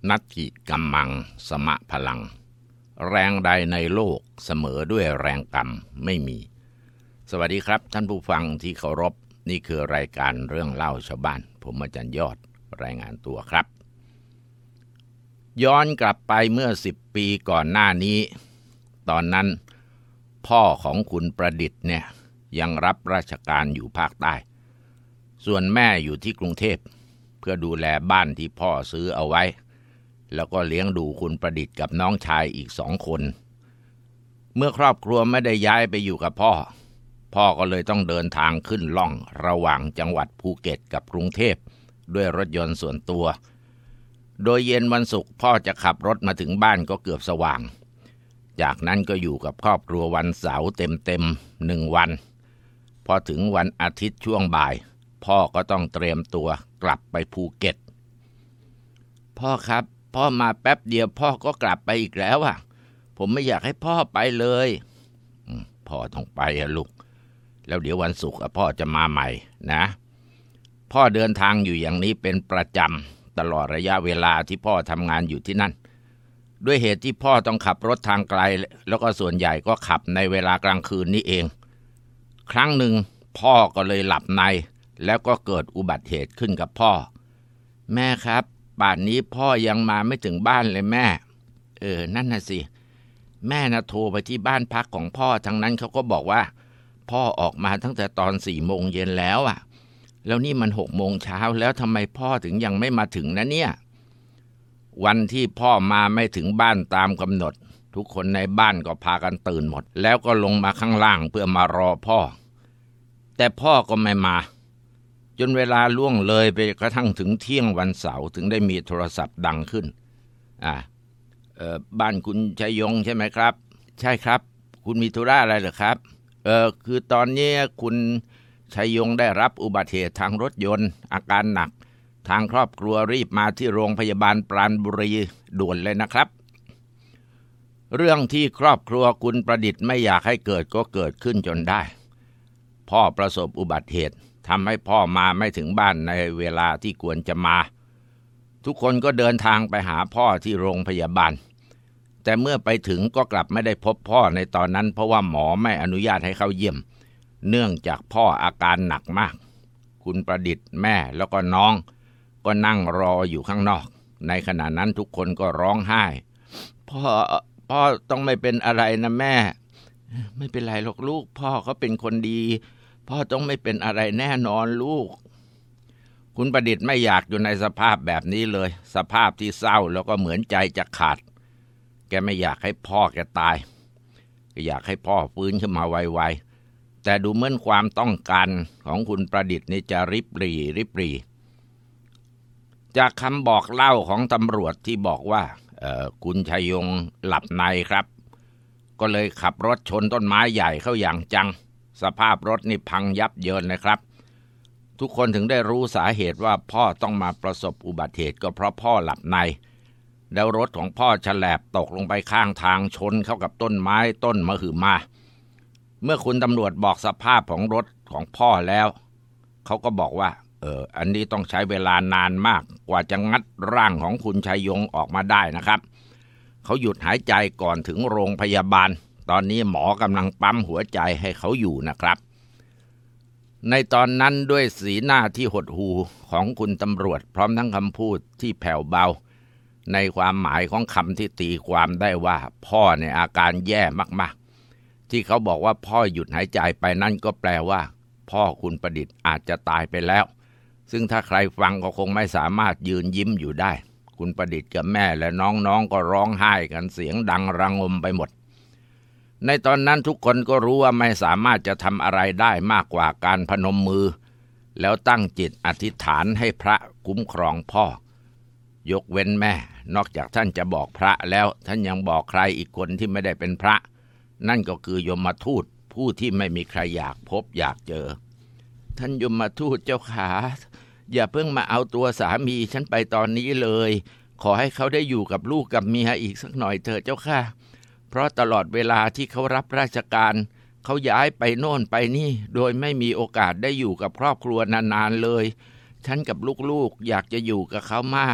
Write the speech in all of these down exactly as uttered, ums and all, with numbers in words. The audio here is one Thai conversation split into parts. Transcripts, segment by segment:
นัตถิกัมมังสมะพลังแรงใดในโลกเสมอด้วยแรงกรรมไม่มีสวัสดีครับท่านผู้ฟังที่เคารพนี่คือรายการเรื่องเล่าชาวบ้านผมอาจารย์ยอดรายงานตัวครับย้อนกลับไปเมื่อสิบปีก่อนหน้านี้ตอนนั้นพ่อของคุณประดิษฐ์เนี่ยยังรับราชการอยู่ภาคใต้ส่วนแม่อยู่ที่กรุงเทพเพื่อดูแลบ้านที่พ่อซื้อเอาไว้แล้วก็เลี้ยงดูคุณประดิษฐ์กับน้องชายอีกสองคนเมื่อครอบครัวไม่ได้ย้ายไปอยู่กับพ่อพ่อก็เลยต้องเดินทางขึ้นล่องระหว่างจังหวัดภูเก็ตกับกรุงเทพด้วยรถยนต์ส่วนตัวโดยเย็นวันศุกร์พ่อจะขับรถมาถึงบ้านก็เกือบสว่างจากนั้นก็อยู่กับครอบครัววันเสาร์เต็มๆหนึ่งวันพอถึงวันอาทิตย์ช่วงบ่ายพ่อก็ต้องเตรียมตัวกลับไปภูเก็ตพ่อครับพ่อมาแป๊บเดียวพ่อก็กลับไปอีกแล้วอ่ะผมไม่อยากให้พ่อไปเลยพ่อต้องไปอะลูกแล้วเดี๋ยววันศุกร์พ่อจะมาใหม่นะพ่อเดินทางอยู่อย่างนี้เป็นประจำตลอดระยะเวลาที่พ่อทำงานอยู่ที่นั่นด้วยเหตุที่พ่อต้องขับรถทางไกลแล้วก็ส่วนใหญ่ก็ขับในเวลากลางคืนนี้เองครั้งหนึ่งพ่อก็เลยหลับในแล้วก็เกิดอุบัติเหตุขึ้นกับพ่อแม่ครับป่านนี้พ่อยังมาไม่ถึงบ้านเลยแม่เออนั่นน่ะสิแม่นะโทรไปที่บ้านพักของพ่อทางนั้นเขาก็บอกว่าพ่อออกมาตั้งแต่ตอนสี่โมงเย็นแล้วอ่ะแล้วนี่มันหกโมงเช้าแล้วทำไมพ่อถึงยังไม่มาถึงนะเนี่ยวันที่พ่อมาไม่ถึงบ้านตามกำหนดทุกคนในบ้านก็พากันตื่นหมดแล้วก็ลงมาข้างล่างเพื่อมารอพ่อแต่พ่อก็ไม่มาจนเวลาล่วงเลยไปกระทั่งถึงเที่ยงวันเสาร์ถึงได้มีโทรศัพท์ดังขึ้นอ่าเอ่อบ้านคุณชัยยงใช่ไหมครับใช่ครับคุณมีธุระอะไรเหรอครับเออคือตอนนี้คุณชัยยงได้รับอุบัติเหตุทางรถยนต์อาการหนักทางครอบครัวรีบมาที่โรงพยาบาลปราณบุรีด่วนเลยนะครับเรื่องที่ครอบครัวคุณประดิษฐ์ไม่อยากให้เกิดก็เกิดขึ้นจนได้พ่อประสบอุบัติเหตุทำให้พ่อมาไม่ถึงบ้านในเวลาที่ควรจะมาทุกคนก็เดินทางไปหาพ่อที่โรงพยาบาลแต่เมื่อไปถึงก็กลับไม่ได้พบพ่อในตอนนั้นเพราะว่าหมอไม่อนุญาตให้เข้าเยี่ยมเนื่องจากพ่ออาการหนักมากคุณประดิษฐ์แม่แล้วก็น้องก็นั่งรออยู่ข้างนอกในขณะนั้นทุกคนก็ร้องไห้พ่อพ่อต้องไม่เป็นอะไรนะแม่ไม่เป็นไรหรอกลูกพ่อเขาเป็นคนดีพ่อต้องไม่เป็นอะไรแน่นอนลูกคุณประดิษฐ์ไม่อยากอยู่ในสภาพแบบนี้เลยสภาพที่เศร้าแล้วก็เหมือนใจจะขาดแกไม่อยากให้พ่อแกตายก็อยากให้พ่อฟื้นขึ้นมาไวๆแต่ดูเหมือนความต้องการของคุณประดิษฐ์นี่จะริบหรี่ริบหรี่จากคำบอกเล่าของตำรวจที่บอกว่าเอ่อคุณชัยยงหลับในครับก็เลยขับรถชนต้นไม้ใหญ่เข้าอย่างจังสภาพรถนี่พังยับเยินนะครับทุกคนถึงได้รู้สาเหตุว่าพ่อต้องมาประสบอุบัติเหตุก็เพราะพ่อหลับในแล้วรถของพ่อฉลบตกลงไปข้างทางชนเข้ากับต้นไม้ต้นมะหือมาเมื่อคุณตำรวจบอกสภาพของรถของพ่อแล้วเขาก็บอกว่าเอออันนี้ต้องใช้เวลานานมากกว่าจะงัดร่างของคุณชัยยงออกมาได้นะครับเขาหยุดหายใจก่อนถึงโรงพยาบาลตอนนี้หมอกำลังปั๊มหัวใจให้เขาอยู่นะครับในตอนนั้นด้วยสีหน้าที่หดหู่ของคุณตำรวจพร้อมทั้งคำพูดที่แผ่วเบาในความหมายของคำที่ตีความได้ว่าพ่อในอาการแย่มากๆที่เขาบอกว่าพ่อหยุดหายใจไปนั่นก็แปลว่าพ่อคุณประดิษฐ์อาจจะตายไปแล้วซึ่งถ้าใครฟังก็คงไม่สามารถยืนยิ้มอยู่ได้คุณประดิษฐ์กับแม่และน้องๆก็ร้องไห้กันเสียงดังระงมไปหมดในตอนนั้นทุกคนก็รู้ว่าไม่สามารถจะทำอะไรได้มากกว่าการพนมมือแล้วตั้งจิตอธิษฐานให้พระคุ้มครองพ่อยกเว้นแม่นอกจากท่านจะบอกพระแล้วท่านยังบอกใครอีกคนที่ไม่ได้เป็นพระนั่นก็คือยมทูตผู้ที่ไม่มีใครอยากพบอยากเจอท่านยมทูตเจ้าขาอย่าเพิ่งมาเอาตัวสามีฉันไปตอนนี้เลยขอให้เขาได้อยู่กับลูกกับเมียอีกสักหน่อยเถิดเจ้าค่ะเพราะตลอดเวลาที่เขารับราชการเขาย้ายไปโน่นไปนี่โดยไม่มีโอกาสได้อยู่กับครอบครัวนานๆเลยฉันกับลูกๆอยากจะอยู่กับเขามาก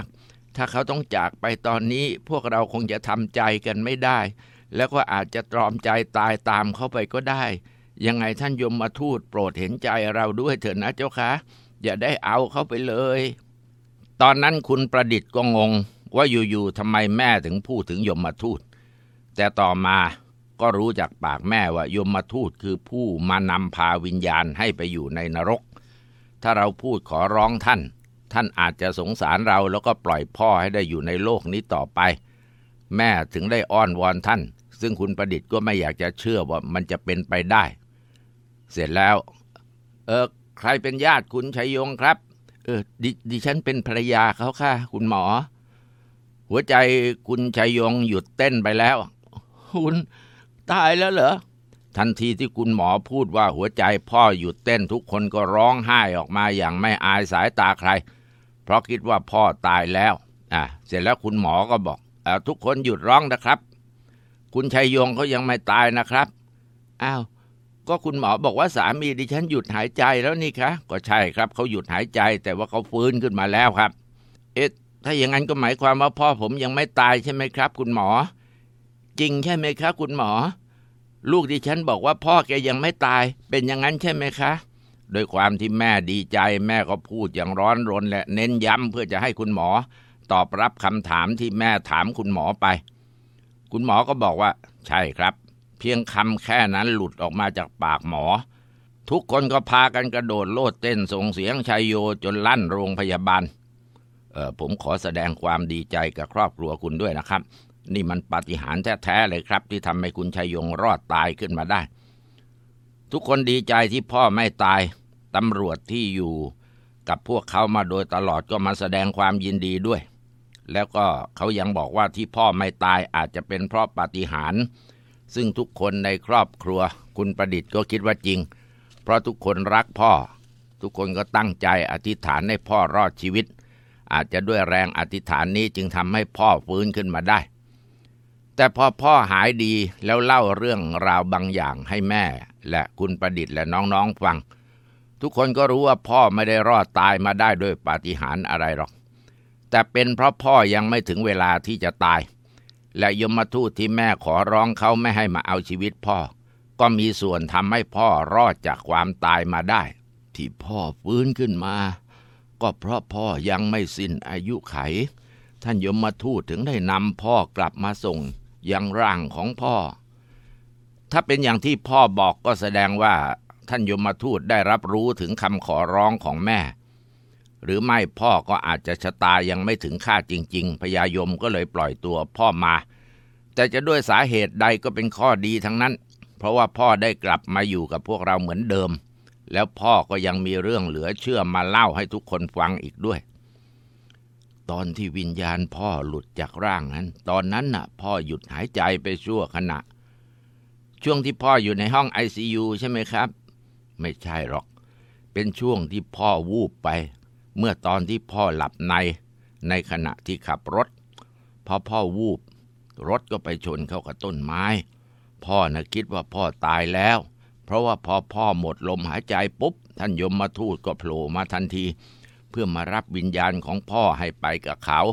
ถ้าเขาต้องจากไปตอนนี้พวกเราคงจะทำใจกันไม่ได้แล้วก็อาจจะตรอมใจตายตามเขาไปก็ได้ยังไงท่านยมทูตโปรดเห็นใจเราด้วยเถิดนะเจ้าคะอย่าได้เอาเขาไปเลยตอนนั้นคุณประดิษฐ์ก็งงว่าอยู่ๆทำไมแม่ถึงพูดถึงยมทูตแต่ต่อมาก็รู้จากปากแม่ว่ายมทูตคือผู้มานำพาวิญญาณให้ไปอยู่ในนรกถ้าเราพูดขอร้องท่านท่านอาจจะสงสารเราแล้วก็ปล่อยพ่อให้ได้อยู่ในโลกนี้ต่อไปแม่ถึงได้อ้อนวอนท่านซึ่งคุณประดิษฐ์ก็ไม่อยากจะเชื่อว่ามันจะเป็นไปได้เสร็จแล้วเออใครเป็นญาติคุณชัยยงครับเออดดิฉันเป็นภรรยาเขาค่ะคุณหมอหัวใจคุณชัยยงหยุดเต้นไปแล้วคุณตายแล้วเหรอทันทีที่คุณหมอพูดว่าหัวใจพ่อหยุดเต้นทุกคนก็ร้องไห้ออกมาอย่างไม่อายสายตาใครเพราะคิดว่าพ่อตายแล้วอ่ะเสร็จแล้วคุณหมอก็บอกเอ่อทุกคนหยุดร้องนะครับคุณชัยยงเขายังไม่ตายนะครับอ้าวก็คุณหมอบอกว่าสามีดิฉันหยุดหายใจแล้วนี่คะก็ใช่ครับเขาหยุดหายใจแต่ว่าเขาฟื้นขึ้นมาแล้วครับเอ๊ะถ้าอย่างนั้นก็หมายความว่าพ่อผมยังไม่ตายใช่ไหมครับคุณหมอจริงใช่ไหมครับคุณหมอลูกดิฉันบอกว่าพ่อแกยังไม่ตายเป็นอย่างนั้นใช่ไหมคะโดยความที่แม่ดีใจแม่ก็พูดอย่างร้อนรนและเน้นย้ำเพื่อจะให้คุณหมอตอบรับคำถามที่แม่ถามคุณหมอไปคุณหมอก็บอกว่าใช่ครับเพียงคำแค่นั้นหลุดออกมาจากปากหมอทุกคนก็พากันกระโดดโลดเต้นส่งเสียงชัยโยจนลั่นโรงพยาบาลเออผมขอแสดงความดีใจกับครอบครัวคุณด้วยนะครับนี่มันปาฏิหาริย์แท้ๆเลยครับที่ทำให้คุณชัยยงรอดตายขึ้นมาได้ทุกคนดีใจที่พ่อไม่ตายตำรวจที่อยู่กับพวกเขามาโดยตลอดก็มาแสดงความยินดีด้วยแล้วก็เขายังบอกว่าที่พ่อไม่ตายอาจจะเป็นเพราะปาฏิหาริย์ซึ่งทุกคนในครอบครัวคุณประดิษฐ์ก็คิดว่าจริงเพราะทุกคนรักพ่อทุกคนก็ตั้งใจอธิษฐานให้พ่อรอดชีวิตอาจจะด้วยแรงอธิษฐานนี้จึงทำให้พ่อฟื้นขึ้นมาได้แต่พอพ่อหายดีแล้วเล่าเรื่องราวบางอย่างให้แม่และคุณประดิษฐ์และน้องๆฟังทุกคนก็รู้ว่าพ่อไม่ได้รอดตายมาได้ด้วยปาฏิหาริย์อะไรหรอกแต่เป็นเพราะพ่อยังไม่ถึงเวลาที่จะตายและยมทูตที่แม่ขอร้องเขาไม่ให้มาเอาชีวิตพ่อก็มีส่วนทำให้พ่อรอดจากความตายมาได้ที่พ่อฟื้นขึ้นมาก็เพราะพ่อยังไม่สิ้นอายุไขท่านยมทูตถึงได้นำพ่อกลับมาส่งยังร่างของพ่อถ้าเป็นอย่างที่พ่อบอกก็แสดงว่าท่านยมทูตได้รับรู้ถึงคำขอร้องของแม่หรือไม่พ่อก็อาจจะชะตายังไม่ถึงคาดจริงๆพญายมก็เลยปล่อยตัวพ่อมาแต่จะด้วยสาเหตุใดก็เป็นข้อดีทั้งนั้นเพราะว่าพ่อได้กลับมาอยู่กับพวกเราเหมือนเดิมแล้วพ่อก็ยังมีเรื่องเหลือเชื่อมาเล่าให้ทุกคนฟังอีกด้วยตอนที่วิญญาณพ่อหลุดจากร่างนั้นตอนนั้นน่ะพ่อหยุดหายใจไปชั่วขณะช่วงที่พ่ออยู่ในห้อง ไอ ซี ยู ใช่ไหมครับไม่ใช่หรอกเป็นช่วงที่พ่อวูบไปเมื่อตอนที่พ่อหลับในในขณะที่ขับรถพอพ่อวูบรถก็ไปชนเข้ากับต้นไม้พ่อน่ะคิดว่าพ่อตายแล้วเพราะว่าพอพ่อหมดลมหายใจปุ๊บท่านยมทูตก็โผล่มาทันทีเพื่อมารับวิญญาณของพ่อให้ไปกับเขา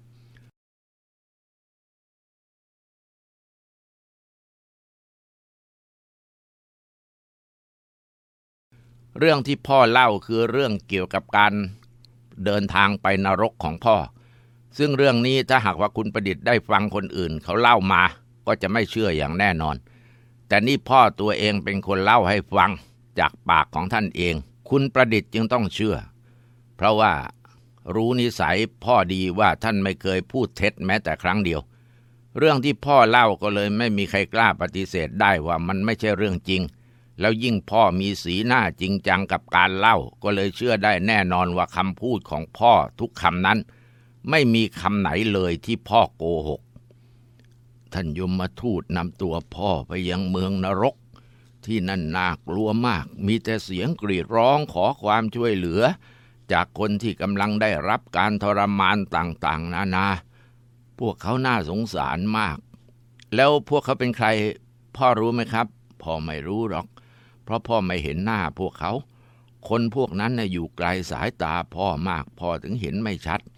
เรื่องที่พ่อเล่าคือเรื่องเกี่ยวกับการเดินทางไปนรกของพ่อซึ่งเรื่องนี้ถ้าหากว่าคุณประดิษฐ์ได้ฟังคนอื่นเขาเล่ามาก็จะไม่เชื่ออย่างแน่นอนแต่นี่พ่อตัวเองเป็นคนเล่าให้ฟังจากปากของท่านเองคุณประดิษฐ์จึงต้องเชื่อเพราะว่ารู้นิสัยพ่อดีว่าท่านไม่เคยพูดเท็จแม้แต่ครั้งเดียวเรื่องที่พ่อเล่าก็เลยไม่มีใครกล้าปฏิเสธได้ว่ามันไม่ใช่เรื่องจริงแล้วยิ่งพ่อมีสีหน้าจริงจังกับการเล่าก็เลยเชื่อได้แน่นอนว่าคำพูดของพ่อทุกคำนั้นไม่มีคำไหนเลยที่พ่อโกหกท่านยมทูตนำตัวพ่อไปยังเมืองนรกที่นั่นน่ากลัวมากมีแต่เสียงกรีดร้องขอความช่วยเหลือจากคนที่กำลังได้รับการทรมานต่างๆนานาพวกเขาน่าสงสารมากแล้วพวกเขาเป็นใครพ่อรู้ไหมครับพ่อไม่รู้หรอกเพราะพ่อไม่เห็นหน้าพวกเขาคนพวกนั้นน่ะอยู่ไกลสายตาพ่อมากพ่อถึงเห็นไม่ชัด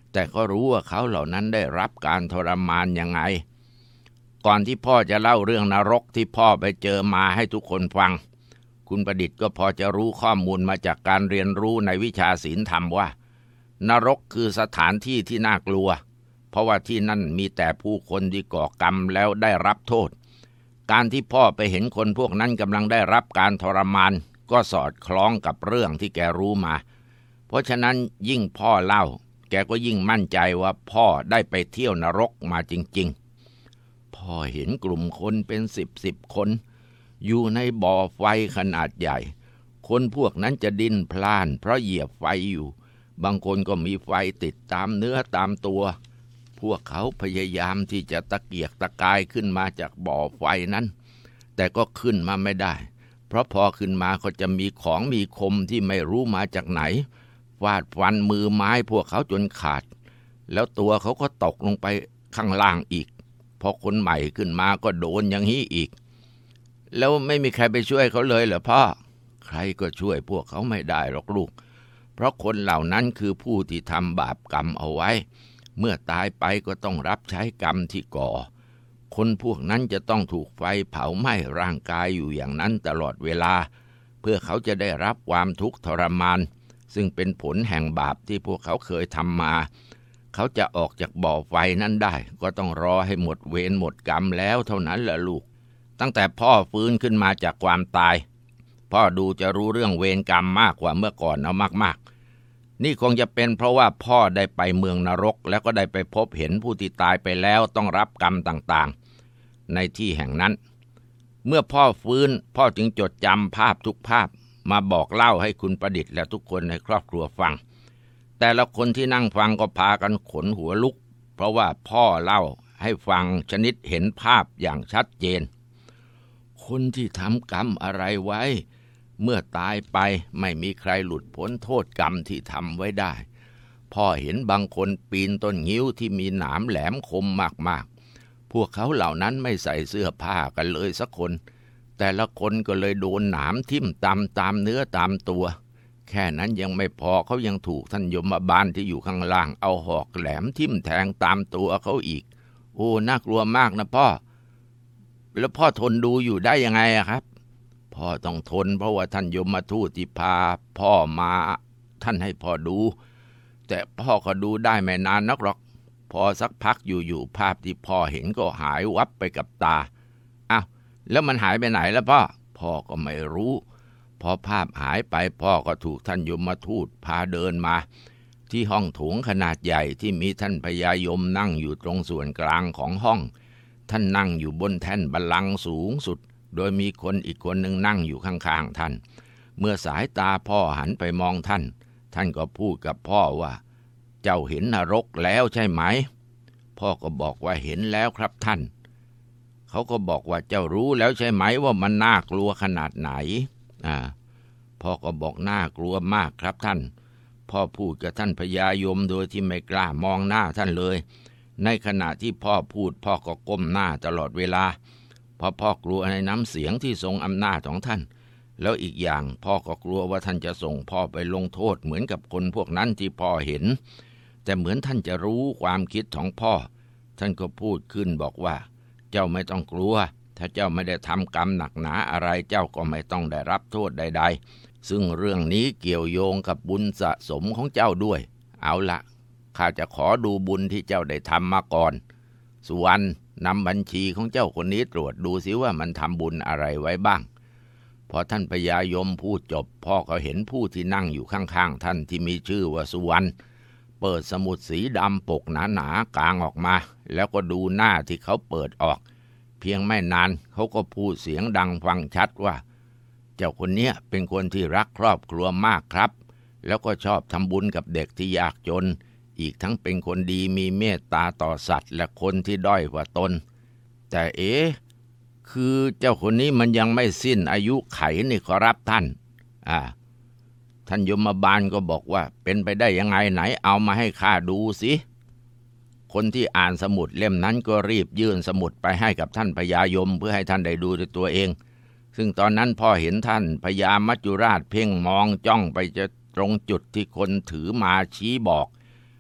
แต่ก็รู้ว่าเขาเหล่านั้นได้รับการทรมานยังไงก่อนที่พ่อจะเล่าเรื่องนรกที่พ่อไปเจอมาให้ทุกคนฟังคุณประดิษฐ์ก็พอจะรู้ข้อมูลมาจากการเรียนรู้ในวิชาศีลธรรมว่านรกคือสถานที่ที่น่ากลัวเพราะว่าที่นั่นมีแต่ผู้คนที่ก่อกรรมแล้วได้รับโทษการที่พ่อไปเห็นคนพวกนั้นกำลังได้รับการทรมานก็สอดคล้องกับเรื่องที่แกรู้มาเพราะฉะนั้นยิ่งพ่อเล่าแกก็ยิ่งมั่นใจว่าพ่อได้ไปเที่ยวนรกมาจริงๆพ่อเห็นกลุ่มคนเป็นสิบสิบคนอยู่ในบ่อไฟขนาดใหญ่คนพวกนั้นจะดิ้นพล่านเพราะเหยียบไฟอยู่บางคนก็มีไฟติดตามเนื้อตามตัวพวกเขาพยายามที่จะตะเกียกตะกายขึ้นมาจากบ่อไฟนั้นแต่ก็ขึ้นมาไม่ได้เพราะพอขึ้นมาก็จะมีของมีคมที่ไม่รู้มาจากไหนฟาดฟันมือไม้พวกเขาจนขาดแล้วตัวเขาก็ตกลงไปข้างล่างอีกพอคนใหม่ขึ้นมาก็โดนอย่างนี้อีกแล้วไม่มีใครไปช่วยเขาเลยเหรอพ่อใครก็ช่วยพวกเขาไม่ได้หรอกลูกเพราะคนเหล่านั้นคือผู้ที่ทำบาปกรรมเอาไว้เมื่อตายไปก็ต้องรับใช้กรรมที่ก่อคนพวกนั้นจะต้องถูกไฟเผาไหม้ร่างกายอยู่อย่างนั้นตลอดเวลาเพื่อเขาจะได้รับความทุกข์ทรมานซึ่งเป็นผลแห่งบาปที่พวกเขาเคยทำมาเขาจะออกจากบ่อไฟนั้นได้ก็ต้องรอให้หมดเวรหมดกรรมแล้วเท่านั้นแหละลูกตั้งแต่พ่อฟื้นขึ้นมาจากความตายพ่อดูจะรู้เรื่องเวรกรรมมากกว่าเมื่อก่อนเอามากๆนี่คงจะเป็นเพราะว่าพ่อได้ไปเมืองนรกแล้วก็ได้ไปพบเห็นผู้ที่ตายไปแล้วต้องรับกรรมต่างๆในที่แห่งนั้นเมื่อพ่อฟื้นพ่อจึงจดจำภาพทุกภาพมาบอกเล่าให้คุณประดิษฐ์และทุกคนในครอบครัวฟังแต่ละคนที่นั่งฟังก็พากันขนหัวลุกเพราะว่าพ่อเล่าให้ฟังชนิดเห็นภาพอย่างชัดเจนคนที่ทำกรรมอะไรไว้เมื่อตายไปไม่มีใครหลุดพ้นโทษกรรมที่ทำไว้ได้พ่อเห็นบางคนปีนต้นงิ้วที่มีหนามแหลมคมมากๆพวกเขาเหล่านั้นไม่ใส่เสื้อผ้ากันเลยสักคนแต่ละคนก็เลยโดนหนามทิ่มตามตามเนื้อตามตัวแค่นั้นยังไม่พอเขายังถูกท่านยมบาลที่อยู่ข้างล่างเอาหอกแหลมทิ่มแทงตามตัวเขาอีกโอ้น่ากลัวมากนะพ่อแล้วพ่อทนดูอยู่ได้ยังไงอะครับพ่อต้องทนเพราะว่าท่านยมทูตที่พาพ่อมาท่านให้พ่อดูแต่พ่อก็ดูได้ไม่นานนักหรอกพอสักพักอยู่ๆภาพที่พ่อเห็นก็หายวับไปกับตาอ้าวแล้วมันหายไปไหนแล้วพ่อพ่อก็ไม่รู้พอภาพหายไปพ่อก็ถูกท่านยมทูตพาเดินมาที่ห้องโถงขนาดใหญ่ที่มีท่านพญายมนั่งอยู่ตรงส่วนกลางของห้องท่านนั่งอยู่บนแท่นบัลลังก์สูงสุดโดยมีคนอีกคนหนึ่งนั่งอยู่ข้างๆท่านเมื่อสายตาพ่อหันไปมองท่านท่านก็พูดกับพ่อว่าเจ้าเห็นนรกแล้วใช่ไหมพ่อก็บอกว่าเห็นแล้วครับท่านเขาก็บอกว่าเจ้ารู้แล้วใช่ไหมว่ามันน่ากลัวขนาดไหนอ่าพ่อก็บอกน่ากลัวมากครับท่านพ่อพูดกับท่านพญายมโดยที่ไม่กล้ามองหน้าท่านเลยในขณะที่พ่อพูดพ่อก็ก้มหน้าตลอดเวลาเพราะพ่อกลัวในน้ำเสียงที่ทรงอำนาจของท่านแล้วอีกอย่างพ่อก็กลัวว่าท่านจะส่งพ่อไปลงโทษเหมือนกับคนพวกนั้นที่พ่อเห็นแต่เหมือนท่านจะรู้ความคิดของพ่อท่านก็พูดขึ้นบอกว่าเจ้าไม่ต้องกลัวถ้าเจ้าไม่ได้ทำกรรมหนักหนาอะไรเจ้าก็ไม่ต้องได้รับโทษใดๆซึ่งเรื่องนี้เกี่ยวโยงกับบุญสะสมของเจ้าด้วยเอาละข้าจะขอดูบุญที่เจ้าได้ทำมาก่อนสุวรรณนำบัญชีของเจ้าคนนี้ตรวจดูสิว่ามันทำบุญอะไรไว้บ้างพอท่านพญายมพูดจบพ่อก็เห็นผู้ที่นั่งอยู่ข้างๆท่านที่มีชื่อว่าสุวรรณเปิดสมุดสีดำปกหนาๆกลางออกมาแล้วก็ดูหน้าที่เขาเปิดออกเพียงไม่นานเขาก็พูดเสียงดังฟังชัดว่าเจ้าคนนี้เป็นคนที่รักครอบครัวมากครับแล้วก็ชอบทำบุญกับเด็กที่ยากจนอีกทั้งเป็นคนดีมีเมตตาต่อสัตว์และคนที่ด้อยกว่าตนแต่เอ๊ะคือเจ้าคนนี้มันยังไม่สิ้นอายุไขนี่ขอรับท่านอ่าท่านยมบาลก็บอกว่าเป็นไปได้ยังไงไหนเอามาให้ข้าดูสิคนที่อ่านสมุดเล่มนั้นก็รีบยื่นสมุดไปให้กับท่านพญายมเพื่อให้ท่านได้ดูด้วยตัวเองซึ่งตอนนั้นพ่อเห็นท่านพญามัจจุราชเพ่งมองจ้องไปจะตรงจุดที่คนถือมาชี้บอก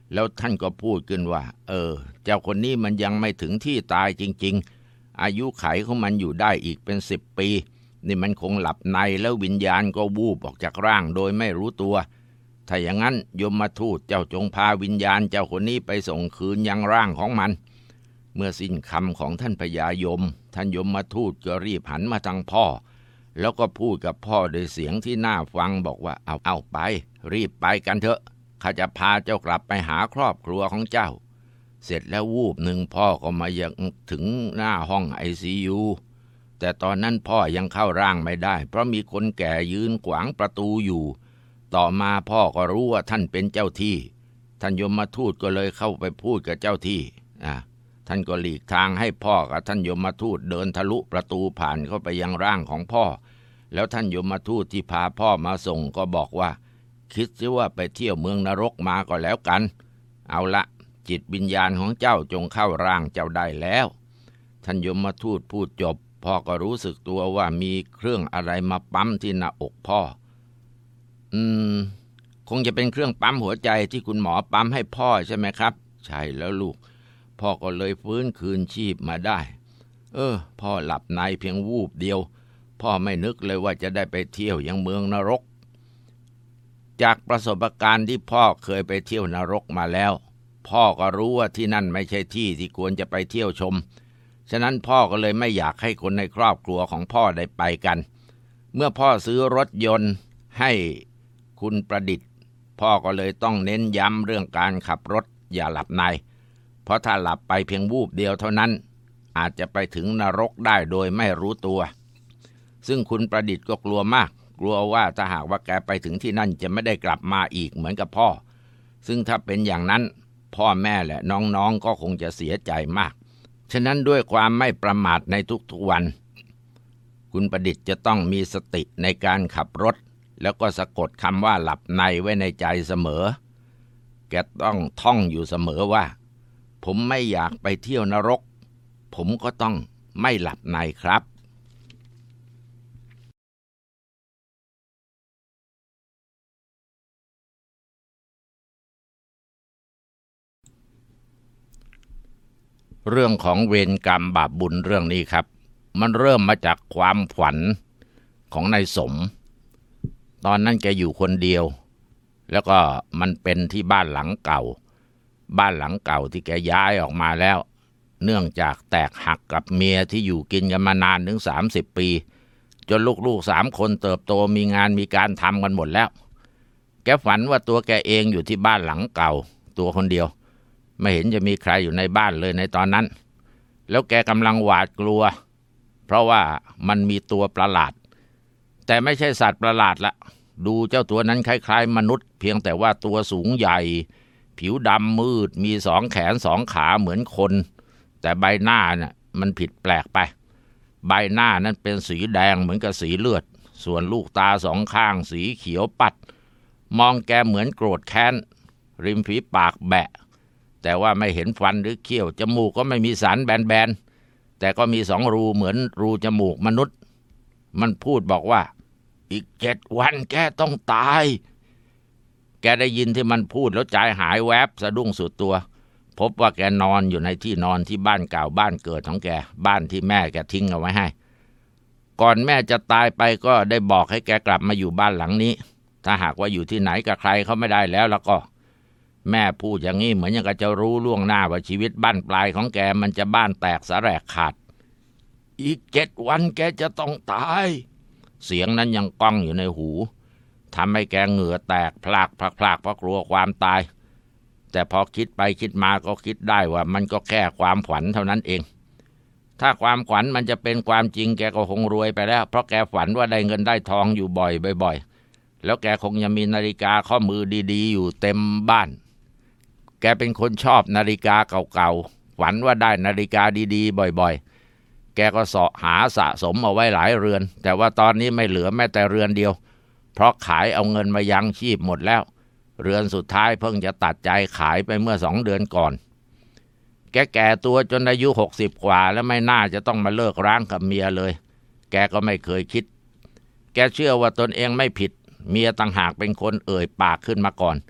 แล้วท่านก็พูดขึ้นว่าเออเจ้าคนนี้มันยังไม่ถึงที่ตายจริงๆอายุไขของมันอยู่ได้อีกเป็นสิบปีนี่มันคงหลับในแล้ววิญญาณก็วูบออกจากร่างโดยไม่รู้ตัวถ้าอย่างนั้นยมทูตเจ้าจงพาวิญญาณเจ้าคนนี้ไปส่งคืนยังร่างของมันเมื่อสิ้นคำของท่านพญายมท่านยมทูตก็รีบหันมาทางพ่อแล้วก็พูดกับพ่อด้วยเสียงที่น่าฟังบอกว่าเอาเอาไปรีบไปกันเถอะข้าจะพาเจ้ากลับไปหาครอบครัวของเจ้าเสร็จแล้ววูบหนึ่งพ่อก็มายังถึงหน้าห้องไอซียูแต่ตอนนั้นพ่อยังเข้าร่างไม่ได้เพราะมีคนแก่ยืนขวางประตูอยู่ต่อมาพ่อก็รู้ว่าท่านเป็นเจ้าที่ท่านยมทูตก็เลยเข้าไปพูดกับเจ้าที่อ่ะท่านก็หลีกทางให้พ่อกับท่านยมทูตเดินทะลุประตูผ่านเข้าไปยังร่างของพ่อแล้วท่านยมทูตที่พาพ่อมาส่งก็บอกว่าคิดซิว่าไปเที่ยวเมืองนรกมาก็แล้วกันเอาละจิตวิญญาณของเจ้าจงเข้าร่างเจ้าได้แล้วท่านยมทูตพูดจบพ่อก็รู้สึกตัวว่ามีเครื่องอะไรมาปั๊มที่หน้าอกพ่ออืมคงจะเป็นเครื่องปั๊มหัวใจที่คุณหมอปั๊มให้พ่อใช่ไหมครับใช่แล้วลูกพ่อก็เลยฟื้นคืนชีพมาได้เออพ่อหลับในเพียงวูบเดียวพ่อไม่นึกเลยว่าจะได้ไปเที่ยวยังเมืองนรกจากประสบการณ์ที่พ่อเคยไปเที่ยวนรกมาแล้วพ่อก็รู้ว่าที่นั่นไม่ใช่ที่ที่ควรจะไปเที่ยวชมฉะนั้นพ่อก็เลยไม่อยากให้คนในครอบครัวของพ่อได้ไปกันเมื่อพ่อซื้อรถยนต์ให้คุณประดิษฐ์พ่อก็เลยต้องเน้นย้ำเรื่องการขับรถอย่าหลับในเพราะถ้าหลับไปเพียงวูบเดียวเท่านั้นอาจจะไปถึงนรกได้โดยไม่รู้ตัวซึ่งคุณประดิษฐ์ก็กลัวมากกลัวว่าถ้าหากว่าแกไปถึงที่นั่นจะไม่ได้กลับมาอีกเหมือนกับพ่อซึ่งถ้าเป็นอย่างนั้นพ่อแม่และน้องๆก็คงจะเสียใจมากฉะนั้นด้วยความไม่ประมาทในทุกๆวันคุณประดิษฐ์จะต้องมีสติในการขับรถแล้วก็สะกดคำว่าหลับในไว้ในใจเสมอแกต้องท่องอยู่เสมอว่าผมไม่อยากไปเที่ยวนรกผมก็ต้องไม่หลับในครับเรื่องของเวรกรรมบาปบุญเรื่องนี้ครับมันเริ่มมาจากความฝันของนายสมตอนนั้นแกอยู่คนเดียวแล้วก็มันเป็นที่บ้านหลังเก่าบ้านหลังเก่าที่แกย้ายออกมาแล้วเนื่องจากแตกหักกับเมียที่อยู่กินกันมานานถึงสามสิบปีจนลูกๆสามคนเติบโตมีงานมีการทำกันหมดแล้วแกฝันว่าตัวแกเองอยู่ที่บ้านหลังเก่าตัวคนเดียวไม่เห็นจะมีใครอยู่ในบ้านเลยในตอนนั้นแล้วแกกำลังหวาดกลัวเพราะว่ามันมีตัวประหลาดแต่ไม่ใช่สัตว์ประหลาดละดูเจ้าตัวนั้นคล้ายๆมนุษย์เพียงแต่ว่าตัวสูงใหญ่ผิวดำมืดมีสองแขนสองขาเหมือนคนแต่ใบหน้าน่ะมันผิดแปลกไปใบหน้านั้นเป็นสีแดงเหมือนกับสีเลือดส่วนลูกตาสองข้างสีเขียวปัดมองแกเหมือนโกรธแค้นริมฝีปากแบะแต่ว่าไม่เห็นฟันหรือเขี้ยวจมูกก็ไม่มีสันแบนๆแต่ก็มีสองรูเหมือนรูจมูกมนุษย์มันพูดบอกว่าอีกเจ็ดวันแกต้องตายแกได้ยินที่มันพูดแล้วใจหายแวบสะดุ้งสุดตัวพบว่าแกนอนอยู่ในที่นอนที่บ้านเก่าบ้านเกิดของแกบ้านที่แม่แกทิ้งเอาไว้ให้ก่อนแม่จะตายไปก็ได้บอกให้แกกลับมาอยู่บ้านหลังนี้ถ้าหากว่าอยู่ที่ไหนกับใครเขาไม่ได้แล้วแล้วก็แม่พูดอย่างนี้เหมือนอย่างกับจะรู้ล่วงหน้าว่าชีวิตบ้านปลายของแกมันจะบ้านแตกสะแรกขาดอีกเจ็ดวันแกจะต้องตายเสียงนั้นยังก้องอยู่ในหูทำให้แกเหงื่อแตกพลากพลากพลากเพราะกลัวความตายแต่พอคิดไปคิดมาก็คิดได้ว่ามันก็แค่ความฝันเท่านั้นเองถ้าความฝันมันจะเป็นความจริงแกก็คงรวยไปแล้วเพราะแกฝันว่าได้เงินได้ทองอยู่บ่อยบ่อยๆแล้วแกคงยังมีนาฬิกาข้อมือดีๆอยู่เต็มบ้านแกเป็นคนชอบนาฬิกาเก่าๆฝันว่าได้นาฬิกาดีๆบ่อยๆแกก็เสาะหาสะสมเอาไว้หลายเรือนแต่ว่าตอนนี้ไม่เหลือแม้แต่เรือนเดียวเพราะขายเอาเงินมายังชีพหมดแล้วเรือนสุดท้ายเพิ่งจะตัดใจขายไปเมื่อสองเดือนก่อนแกแก่ตัวจนอายุหกสิบกว่าแล้วไม่น่าจะต้องมาเลิกร้างกับเมียเลยแกก็ไม่เคยคิดแกเชื่อว่าตนเองไม่ผิดเมียต่างหากเป็นคนเอ่ยปากขึ้นมาก่อน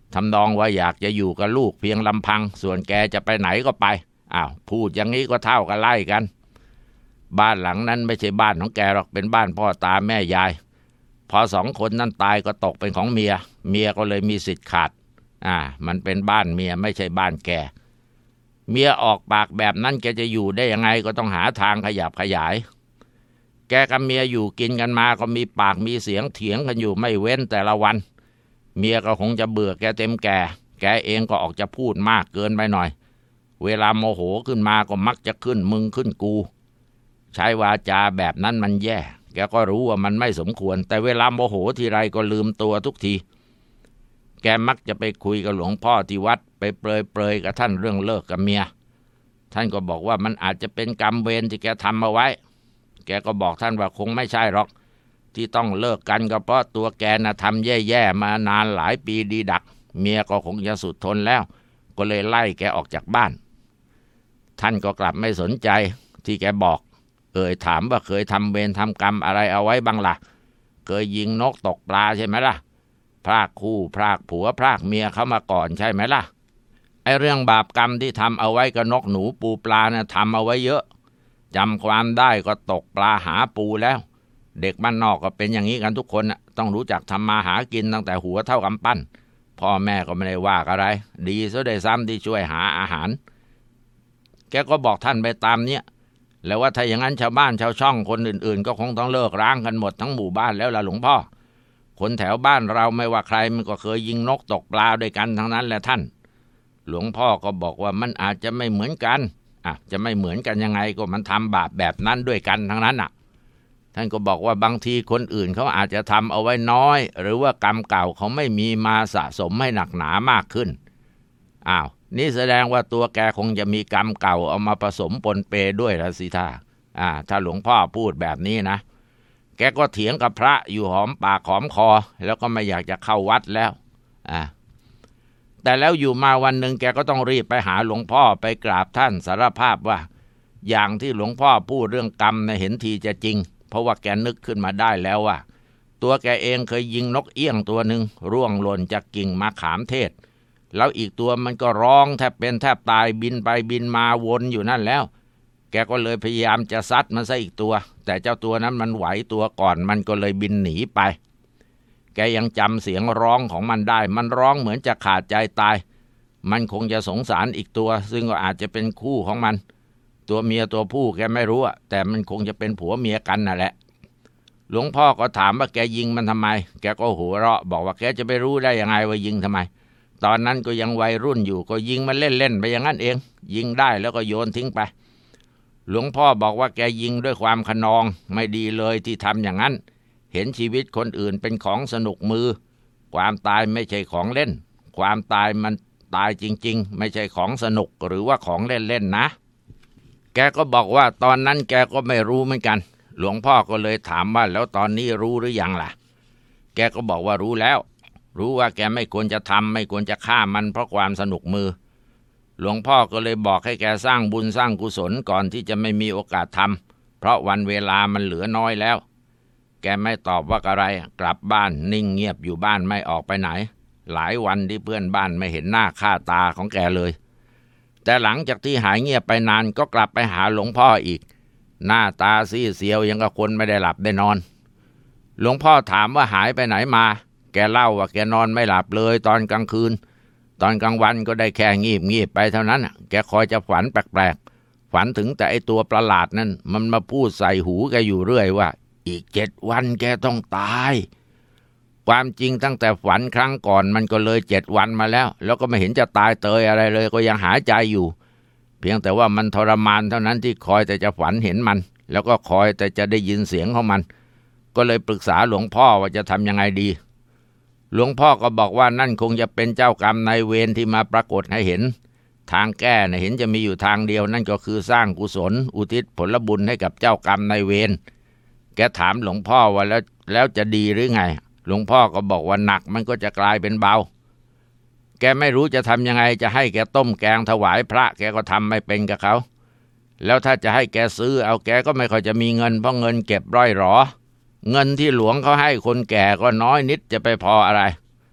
ทำนองว่าอยากจะอยู่กับลูกเพียงลำพังส่วนแกจะไปไหนก็ไปอ้าวพูดอย่างนี้ก็เท่ากับไล่กันบ้านหลังนั้นไม่ใช่บ้านของแกหรอกเป็นบ้านพ่อตาแม่ยายพอสองคนนั้นตายก็ตกเป็นของเมียเมียก็เลยมีสิทธิ์ขาดอ่ามันเป็นบ้านเมียไม่ใช่บ้านแกเมียออกปากแบบนั้นแกจะอยู่ได้ยังไงก็ต้องหาทางขยับขยายแกกับเมียอยู่กินกันมาก็มีปากมีเสียงเถียงกันอยู่ไม่เว้นแต่ละวันเมียก็คงจะเบื่อแกเต็มแก่แกเองก็ออกจะพูดมากเกินไปหน่อยเวลาโมโหขึ้นมาก็มักจะขึ้นมึงขึ้นกูใช้วาจาแบบนั้นมันแย่แกก็รู้ว่ามันไม่สมควรแต่เวลาโมโหทีไรก็ลืมตัวทุกทีแกมักจะไปคุยกับหลวงพ่อที่วัดไปเปรยเปรยกับท่านเรื่องเลิกกับเมียท่านก็บอกว่ามันอาจจะเป็นกรรมเวรที่แกทำมาไว้แกก็บอกท่านว่าคงไม่ใช่หรอกที่ต้องเลิกกันก็เพราะตัวแกน่ะทำแย่ๆมานานหลายปีดีดักเมียก็คงจะสุดทนแล้วก็เลยไล่แกออกจากบ้านท่านก็กลับไม่สนใจที่แกบอกเอ่ยถามว่าเคยทำเวรทำกรรมอะไรเอาไว้บ้างล่ะเคยยิงนกตกปลาใช่ไหมล่ะพรากคู่พรากผัวพรากเมียเขามาก่อนใช่ไหมล่ะไอ้เรื่องบาปกรรมที่ทำเอาไว้กับนกหนูปูปลานะ่ะทำเอาไว้เยอะจำความได้ก็ตกปลาหาปูแล้วเด็กบ้านนอกก็เป็นอย่างนี้กันทุกคนน่ะต้องรู้จักทำมาหากินตั้งแต่หัวเท่ากำปั้นพ่อแม่ก็ไม่ได้ว่าอะไรดีซะได้ซ้ำที่ช่วยหาอาหารแกก็บอกท่านไปตามเนี้ยแล้วว่าถ้าอย่างนั้นชาวบ้านชาวช่องคนอื่นๆก็คงต้องเลิกร้างกันหมดทั้งหมู่บ้านแล้วล่ะหลวงพ่อคนแถวบ้านเราไม่ว่าใครมันก็เคยยิงนกตกปลาด้วยกันทั้งนั้นแหละท่านหลวงพ่อก็บอกว่ามันอาจจะไม่เหมือนกันอ่ะจะไม่เหมือนกันยังไงก็มันทำบาปแบบนั้นด้วยกันทั้งนั้นอ่ะท่านก็บอกว่าบางทีคนอื่นเขาอาจจะทำเอาไว้น้อยหรือว่ากรรมเก่าเขาไม่มีมาสะสมให้หนักหนามากขึ้นอ้าวนี่แสดงว่าตัวแกคงจะมีกรรมเก่าเอามาผสมปนเปด้วยละสิท่าอ่าถ้าหลวงพ่อพูดแบบนี้นะแกก็เถียงกับพระอยู่หอมปากหอมคอแล้วก็ไม่อยากจะเข้าวัดแล้วอ่าแต่แล้วอยู่มาวันหนึ่งแกก็ต้องรีบไปหาหลวงพ่อไปกราบท่านสารภาพว่าอย่างที่หลวงพ่อพูดเรื่องกรรมเนี่ยเห็นทีจะจริงเพราะว่าแกนึกขึ้นมาได้แล้วว่าตัวแกเองเคยยิงนกเอี้ยงตัวหนึ่งร่วงหล่นจากกิ่งมะขามเทศแล้วอีกตัวมันก็ร้องแทบเป็นแทบตายบินไปบินมาวนอยู่นั่นแล้วแกก็เลยพยายามจะซัดมันซะอีกตัวแต่เจ้าตัวนั้นมันไหวตัวก่อนมันก็เลยบินหนีไปแกยังจำเสียงร้องของมันได้มันร้องเหมือนจะขาดใจตายมันคงจะสงสารอีกตัวซึ่งก็อาจจะเป็นคู่ของมันตัวเมียตัวผู้แกไม่รู้อะแต่มันคงจะเป็นผัวเมียกันน่ะแหละหลวงพ่อก็ถามว่าแกยิงมันทำไมแกก็หัวเราะบอกว่าแกจะไปรู้ได้ยังไงว่ายิงทำไมตอนนั้นก็ยังวัยรุ่นอยู่ก็ยิงมันเล่นๆไปอย่างนั้นเองยิงได้แล้วก็โยนทิ้งไปหลวงพ่อบอกว่าแกยิงด้วยความขนองไม่ดีเลยที่ทำอย่างนั้นเห็นชีวิตคนอื่นเป็นของสนุกมือความตายไม่ใช่ของเล่นความตายมันตายจริงๆไม่ใช่ของสนุกหรือว่าของเล่นๆนะแกก็บอกว่าตอนนั้นแกก็ไม่รู้เหมือนกันหลวงพ่อก็เลยถามว่าแล้วตอนนี้รู้หรือยังล่ะแกก็บอกว่ารู้แล้วรู้ว่าแกไม่ควรจะทำไม่ควรจะฆ่ามันเพราะความสนุกมือหลวงพ่อก็เลยบอกให้แกสร้างบุญสร้างกุศลก่อนที่จะไม่มีโอกาสทำเพราะวันเวลามันเหลือน้อยแล้วแกไม่ตอบว่าอะไรกลับบ้านนิ่งเงียบอยู่บ้านไม่ออกไปไหนหลายวันที่เพื่อนบ้านไม่เห็นหน้าค่าตาของแกเลยแต่หลังจากที่หายเงียบไปนานก็กลับไปหาหลวงพ่ออีกหน้าตาซีดเซียวยังกับคนไม่ได้หลับได้นอนหลวงพ่อถามว่าหายไปไหนมาแกเล่าว่าแกนอนไม่หลับเลยตอนกลางคืนตอนกลางวันก็ได้แค่งีบงีบไปเท่านั้นแกคอยจะฝันแปลกๆฝันถึงแต่ไอตัวประหลาดนั้นมันมาพูดใส่หูแกอยู่เรื่อยว่าอีกเจ็ดวันแกต้องตายความจริงตั้งแต่ฝันครั้งก่อนมันก็เลยเจ็ดวันมาแล้วแล้วก็ไม่เห็นจะตายเตยอะไรเลยก็ยังหายใจอยู่เพียงแต่ว่ามันทรมานเท่านั้นที่คอยแต่จะฝันเห็นมันแล้วก็คอยแต่จะได้ยินเสียงของมันก็เลยปรึกษาหลวงพ่อว่าจะทำยังไงดีหลวงพ่อก็บอกว่านั่นคงจะเป็นเจ้ากรรมนายเวรที่มาปรากฏให้เห็นทางแก้นะเห็นจะมีอยู่ทางเดียวนั่นก็คือสร้างกุศลอุทิศผลบุญให้กับเจ้ากรรมนายเวรแกถามหลวงพ่อว่าแล้วแล้วจะดีหรือไงหลวงพ่อก็บอกว่าหนักมันก็จะกลายเป็นเบาแกไม่รู้จะทำยังไงจะให้แกต้มแกงถวายพระแกก็ทำไม่เป็นกับเขาแล้วถ้าจะให้แกซื้อเอาแกก็ไม่ค่อยจะมีเงินเพราะเงินเก็บร่อยหรอเงินที่หลวงเขาให้คนแก่ก็น้อยนิดจะไปพออะไร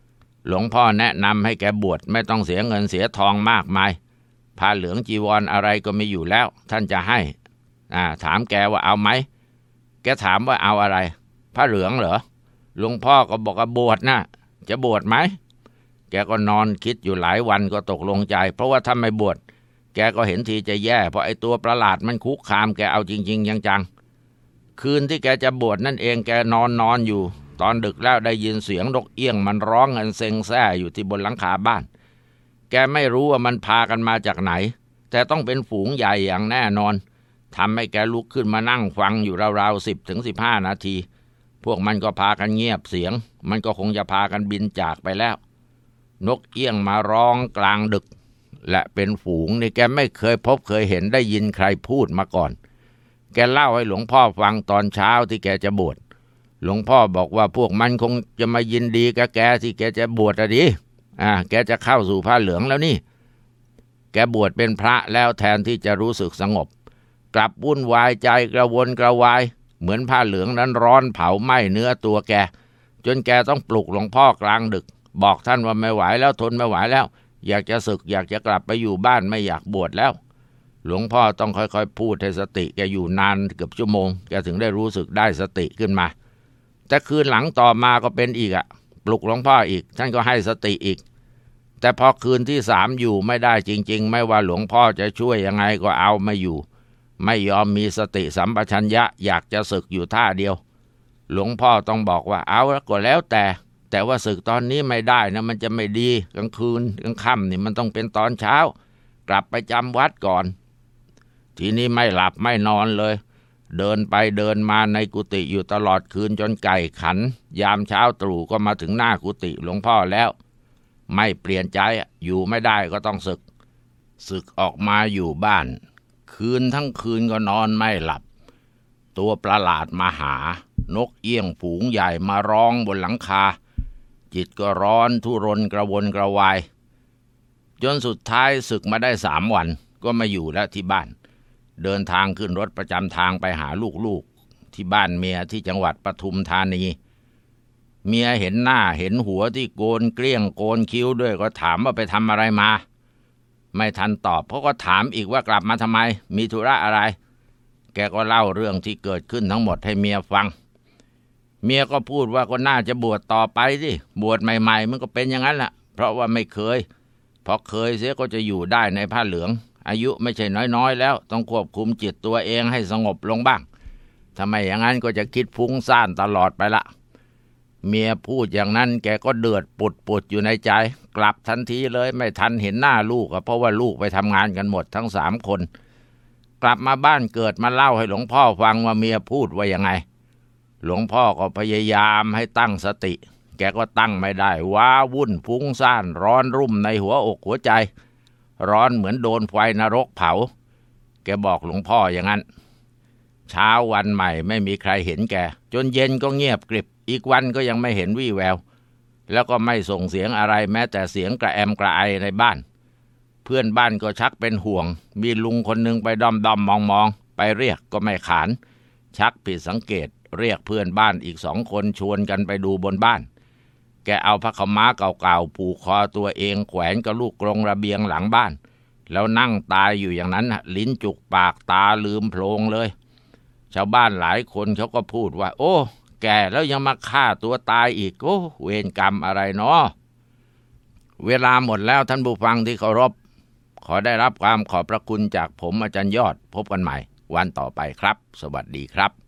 หลวงพ่อแนะนำให้แกบวชไม่ต้องเสียเงินเสียทองมากมายผ้าเหลืองจีวร อ, อะไรก็มีอยู่แล้วท่านจะให้อ่าถามแกว่าเอาไหมแกถามว่าเอาอะไรผ้าเหลืองเหรอหลวงพ่อก็บอกว่าบวชนะจะบวชไหมแกก็นอนคิดอยู่หลายวันก็ตกลงใจเพราะว่าถ้าไม่บวชแกก็เห็นทีจะแย่เพราะไอ้ตัวประหลาดมันคุกคามแกเอาจริงๆจังๆคืนที่แกจะบวชนั่นเองแกนอนนอนอยู่ตอนดึกแล้วได้ยินเสียงนกเอี้ยงมันร้องเงินเซ็งแซ่อยู่ที่บนหลังคาบ้านแกไม่รู้ว่ามันพากันมาจากไหนแต่ต้องเป็นฝูงใหญ่อย่างแน่นอนทำให้แกลุกขึ้นมานั่งฟังอยู่ราวๆสิบถึงสิบห้านาทีพวกมันก็พากันเงียบเสียงมันก็คงจะพากันบินจากไปแล้วนกเอี้ยงมาร้องกลางดึกและเป็นฝูงนี่แกไม่เคยพบเคยเห็นได้ยินใครพูดมาก่อนแกเล่าให้หลวงพ่อฟังตอนเช้าที่แกจะบวชหลวงพ่อบอกว่าพวกมันคงจะมายินดีกับแกที่แกจะบวชอะดิอ่าแกจะเข้าสู่ผ้าเหลืองแล้วนี่แกบวชเป็นพระแล้วแทนที่จะรู้สึกสงบกลับวุ่นวายใจกระวนกระวายเหมือนผ้าเหลืองนั้นร้อนเผาไหม้เนื้อตัวแกจนแกต้องปลุกหลวงพ่อกลางดึกบอกท่านว่าไม่ไหวแล้วทนไม่ไหวแล้วอยากจะศึกอยากจะกลับไปอยู่บ้านไม่อยากบวชแล้วหลวงพ่อต้องค่อยๆพูดให้สติแกอยู่นานเกือบชั่วโมงแกถึงได้รู้สึกได้สติขึ้นมาแต่คืนหลังต่อมาก็เป็นอีกอะปลุกหลวงพ่ออีกท่านก็ให้สติอีกแต่พอคืนที่สามอยู่ไม่ได้จริงๆไม่ว่าหลวงพ่อจะช่วยยังไงก็เอาไม่อยู่ไม่ยอมมีสติสัมปชัญญะอยากจะศึกอยู่ท่าเดียวหลวงพ่อต้องบอกว่าเอาแล้วก็แล้วแต่แต่ว่าศึกตอนนี้ไม่ได้นะมันจะไม่ดีกลางคืนกลางค่ำนี่มันต้องเป็นตอนเช้ากลับไปจำวัดก่อนทีนี้ไม่หลับไม่นอนเลยเดินไปเดินมาในกุฏิอยู่ตลอดคืนจนไก่ขันยามเช้าตรู่ก็มาถึงหน้ากุฏิหลวงพ่อแล้วไม่เปลี่ยนใจอยู่ไม่ได้ก็ต้องศึกศึกออกมาอยู่บ้านคืนทั้งคืนก็นอนไม่หลับตัวประหลาดมาหานกเอี้ยงฝูงใหญ่มาร้องบนหลังคาจิตก็ร้อนทุรนกระวนกระวายจนสุดท้ายศึกมาได้สามวันก็มาอยู่แล้วที่บ้านเดินทางขึ้นรถประจำทางไปหาลูกๆที่บ้านเมียที่จังหวัดปทุมธานีเมียเห็นหน้าเห็นหัวที่โกนเกลี้ยงโกนคิ้วด้วยก็ถามว่าไปทำอะไรมาไม่ทันตอบเพราะก็ถามอีกว่ากลับมาทำไมมีธุระอะไรแกก็เล่าเรื่องที่เกิดขึ้นทั้งหมดให้เมียฟังเมียก็พูดว่าก็น่าจะบวชต่อไปสิบวชใหม่ๆมันก็เป็นอย่างนั้นแหละเพราะว่าไม่เคยพอเคยเสียก็จะอยู่ได้ในผ้าเหลืองอายุไม่ใช่น้อยๆแล้วต้องควบคุมจิตตัวเองให้สงบลงบ้างถ้าไม่อย่างนั้นก็จะคิดฟุ้งซ่านตลอดไปละเมียพูดอย่างนั้นแกก็เดือดปุดปุดอยู่ในใจกลับทันทีเลยไม่ทันเห็นหน้าลูกเพราะว่าลูกไปทำงานกันหมดทั้งสามคนกลับมาบ้านเกิดมาเล่าให้หลวงพ่อฟังว่าเมียพูดว่ายังไงหลวงพ่อก็พยายามให้ตั้งสติแกก็ตั้งไม่ได้ว้าวุ่นฟุ้งซ่านร้อนรุ่มในหัวอกหัวใจร้อนเหมือนโดนไฟนรกเผาแกบอกหลวงพ่ออย่างนั้นเช้าวันใหม่ไม่มีใครเห็นแกจนเย็นก็เงียบกริบอีกวันก็ยังไม่เห็นวี่แววแล้วก็ไม่ส่งเสียงอะไรแม้แต่เสียงกระแอมกระไอในบ้านเพื่อนบ้านก็ชักเป็นห่วงมีลุงคนหนึ่งไปด้อมด้อมมองมองไปเรียกก็ไม่ขานชักผิดสังเกตเรียกเพื่อนบ้านอีกสองคนชวนกันไปดูบนบ้านแกเอาผ้าขาวม้าเก่าๆผูกคอตัวเองแขวนกับลูกกรงระเบียงหลังบ้านแล้วนั่งตายอยู่อย่างนั้นลิ้นจุกปากตาลืมโพลงเลยชาวบ้านหลายคนเขาก็พูดว่าโอ้แก่แล้วยังมาฆ่าตัวตายอีกโอ้เวรกรรมอะไรเนาะเวลาหมดแล้วท่านผู้ฟังที่เคารพขอได้รับความขอบพระคุณจากผมอาจารย์ยอดพบกันใหม่วันต่อไปครับสวัสดีครับ